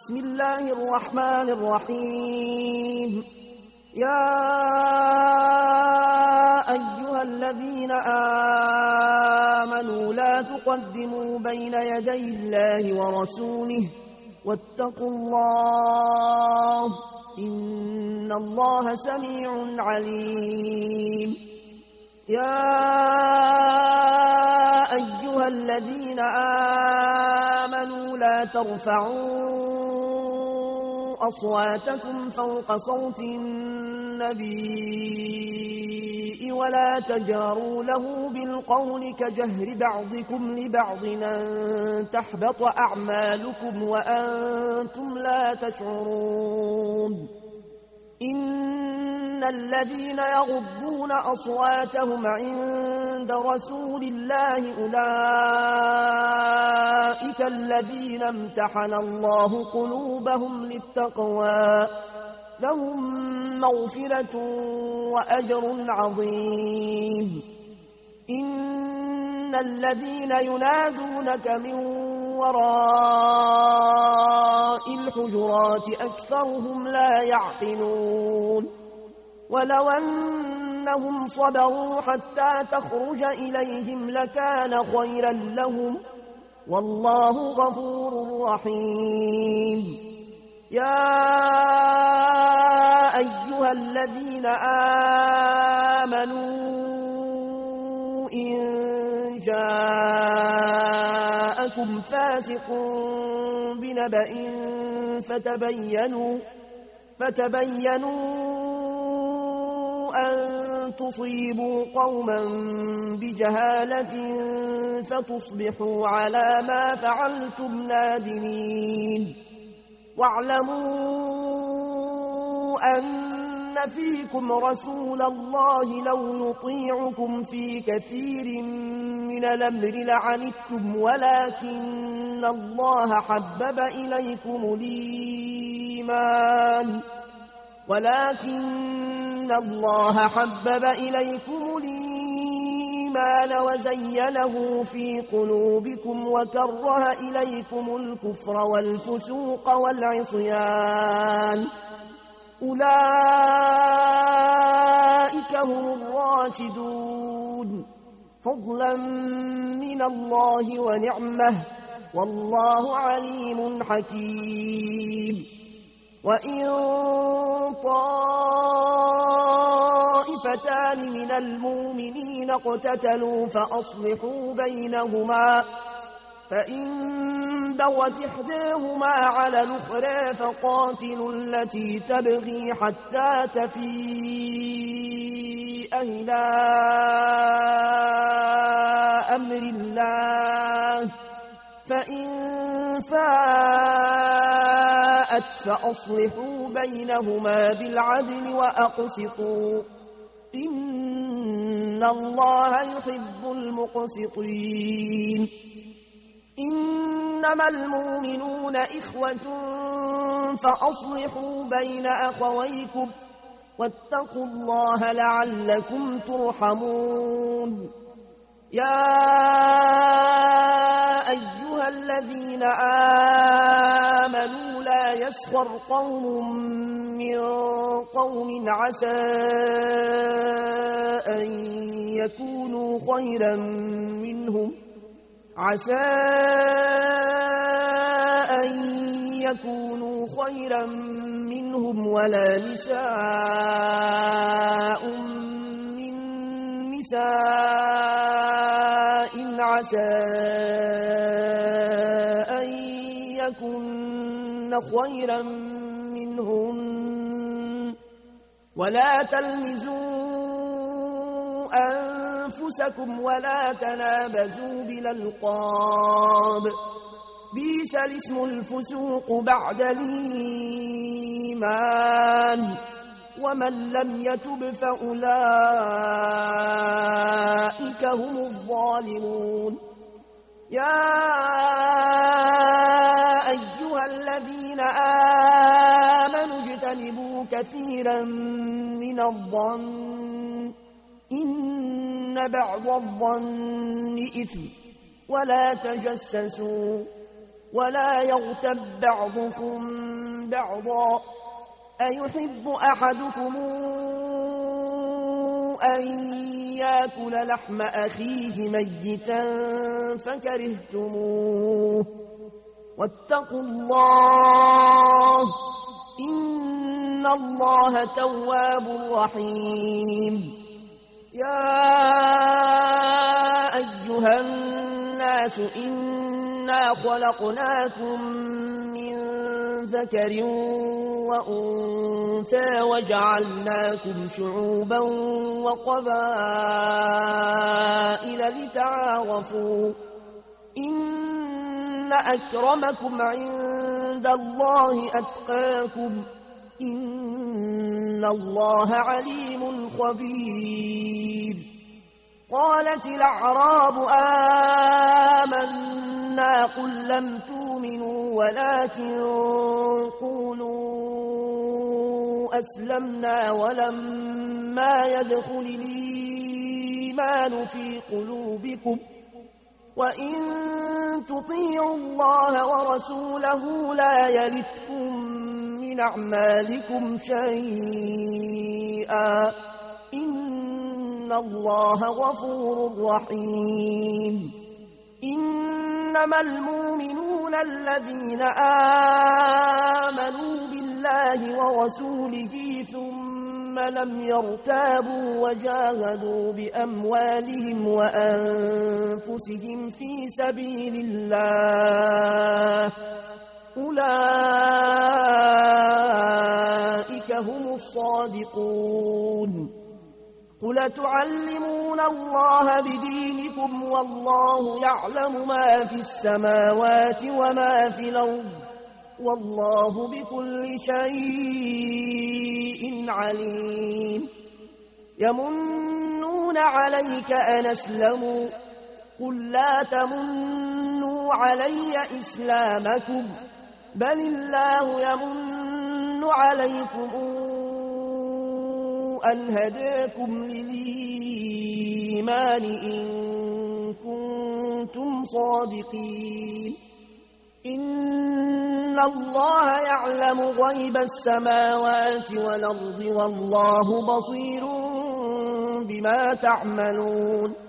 بسم الله الرحمن الرحيم. يا أيها الذين آمنوا لا تقدموا بين يدي الله ورسوله واتقوا الله إن الله سميع عليم. يا أيها الذين آمنوا لا ترفعوا أصواتكم فوق صوت النبي ولا تجهروا له بالقول كجهر بعضكم لبعض أن تحبط أعمالكم وأنتم لا تشعرون. إن الذين يغضون أصواتهم عند رسول الله أولئك الذين امتحن الله قلوبهم للتقوى لهم مغفرة وأجر عظيم. إن الذين ينادونك من وراء الحجرات أكثرهم لا يعقلون. ولو أنهم صبروا حتى تخرج إليهم لكان خيرا لهم والله غفور رحيم. يا أيها الذين آمنوا إن جاءكم فاسق بنبأ فتبينوا أن تصيبوا قوما بجهالة فتصبحوا على ما فعلتم نادمين. واعلموا أن فيكم رسول الله لو يطيعكم في كثير من الأمر لعنتم ولكن الله حبب إليكم الإيمان وزينه في قلوبكم وكره إليكم الكفر والفسوق والعصيان أولئك هم الراشدون فضلا من الله ونعمه والله عليم حكيم. وإن طائفتان من المؤمنين اقتتلوا فأصلحوا بينهما فإن بغت إحداهما على الأخرى فقاتلوا التي تبغي حتى تفيء إلى أمر الله فإن فاءت فأصلحوا بينهما بالعدل وأقسطوا إن الله يحب المقسطين. إنما المؤمنون إخوة فأصلحوا بين أخويكم واتقوا الله لعلكم ترحمون. يا أيها الذين آمنوا لا يسخر قوم من قوم عسى أن يكونوا خيرا منهم ولا نساء من نساء عسى أن يكن خيرا منهم ولا تلمزوا أنفسكم ولا تنابزوا بالألقاب بئس الاسم الفسوق بعد الإيمان ومن لم يتب فأولئك هم الظالمون. يا أيها الذين آمنوا اجتنبوا كثيرا من الظن إن بعض الظن إثم ولا تجسسوا ولا يغتب بعضكم بعضا أيحب أحدكم أن يأكل لحم أخيه ميتا فكرهتموه واتقوا الله إن الله تواب رحيم يا أيها الناس إنا خلقناكم من ذكر وأنثى وجعلناكم شعوبا وقبائل لتعارفوا إن أكرمكم عند الله أتقاكم إن الله عليم خبير قالت الأعراب آمنا قل لم تؤمنوا ولكن قولوا أسلمنا ولما يدخل الإيمان في قلوبكم وإن تطيعوا الله ورسوله لا يلتكم من أعمالكم شيئا إن الله غفور رحيم إنما المؤمنون الذين آمنوا بالله ورسوله ثم لم يرتابوا وجاهدوا بأموالهم وأنفسهم في سبيل الله أولئك هم الصادقون قل تعلمون الله بدينكم والله يعلم ما في السماوات وما في الأرض والله بكل شيء عليم يمنون عليك أن أسلموا قل لا تمنوا علي إسلامكم بل الله يمن عليكم أن هداكم للإيمان إن كنتم صادقين إن الله يعلم غيب السماوات والأرض والله بصير بما تعملون